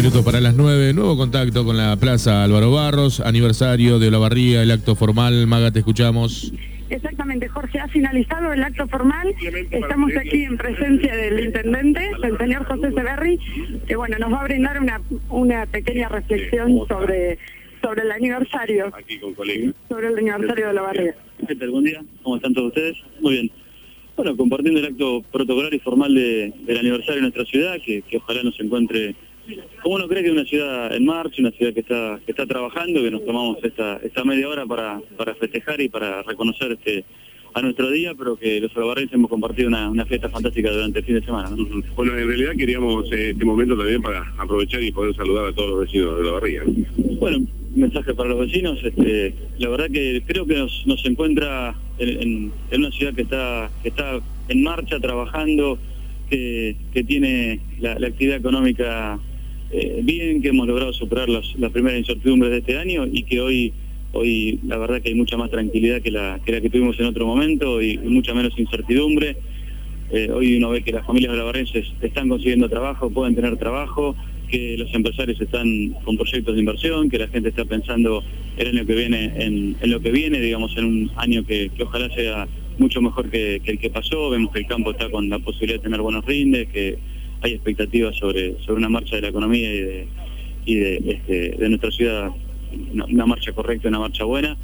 minutos para las 9. Nuevo contacto con la Plaza Álvaro Barros, aniversario de Olavarría, el acto formal. Maga, te escuchamos. Exactamente, Jorge, ha finalizado el acto formal. Estamos aquí en presencia del intendente, el señor José Severri, que bueno, nos va a brindar una pequeña reflexión sobre el aniversario. Aquí con colegas. Sobre el aniversario de Olavarría. ¿Qué tal? Buen día, ¿cómo están todos ustedes? Muy bien. Bueno, compartiendo el acto protocolar y formal del aniversario de nuestra ciudad, que ojalá nos encuentre, como uno cree, que es una ciudad en marcha, una ciudad que está trabajando, que nos tomamos esta media hora para festejar y para reconocer a nuestro día, pero que los olavarrenses hemos compartido una fiesta fantástica durante el fin de semana, ¿no? Bueno, en realidad queríamos este momento también para aprovechar y poder saludar a todos los vecinos de Olavarría. Bueno, un mensaje para los vecinos. La verdad que creo que nos encuentra en una ciudad que está en marcha, trabajando, que tiene la actividad económica bien, que hemos logrado superar las primeras incertidumbres de este año y que hoy la verdad que hay mucha más tranquilidad que la que tuvimos en otro momento y mucha menos incertidumbre. Hoy uno ve que las familias olavarrenses están consiguiendo trabajo, pueden tener trabajo, que los empresarios están con proyectos de inversión, que la gente está pensando el año que viene en lo que viene, digamos, en un año que ojalá sea mucho mejor que el que pasó. Vemos que el campo está con la posibilidad de tener buenos rindes, que hay expectativas sobre una marcha de la economía y de nuestra ciudad, una marcha correcta, una marcha buena.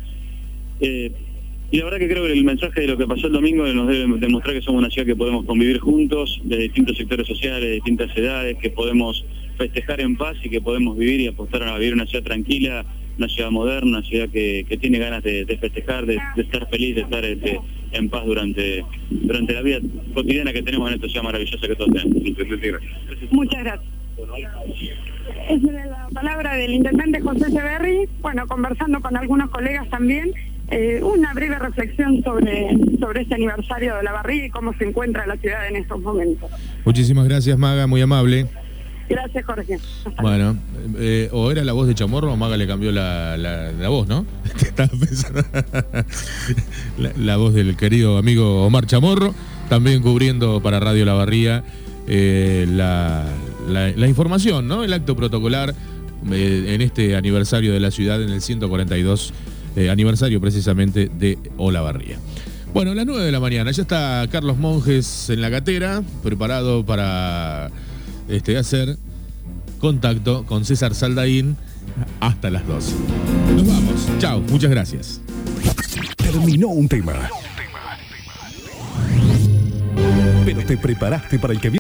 Y la verdad que creo que el mensaje de lo que pasó el domingo nos debe demostrar que somos una ciudad que podemos convivir juntos, de distintos sectores sociales, de distintas edades, que podemos festejar en paz y que podemos vivir y apostar a vivir una ciudad tranquila, una ciudad moderna, una ciudad que tiene ganas de festejar, de estar feliz, de estar en paz durante la vida cotidiana que tenemos en esta ciudad maravillosa que todos tenemos. Muchas gracias. Es la palabra del intendente José Severri, bueno, conversando con algunos colegas también, una breve reflexión sobre este aniversario de Olavarría y cómo se encuentra la ciudad en estos momentos. Muchísimas gracias, Maga, muy amable. Gracias, Jorge. Bueno, o era la voz de Chamorro o Maga le cambió la voz, ¿no? Estaba pensando. la voz del querido amigo Omar Chamorro, también cubriendo para Radio Olavarría la información, ¿no? El acto protocolar en este aniversario de la ciudad, en el 142 aniversario precisamente de Olavarría. Bueno, a las 9 de la mañana ya está Carlos Monjes en la catera, preparado para hacer contacto con César Saldaín hasta las 12. Nos vamos. Chao, muchas gracias. Terminó un tema. Pero te preparaste para el que viene.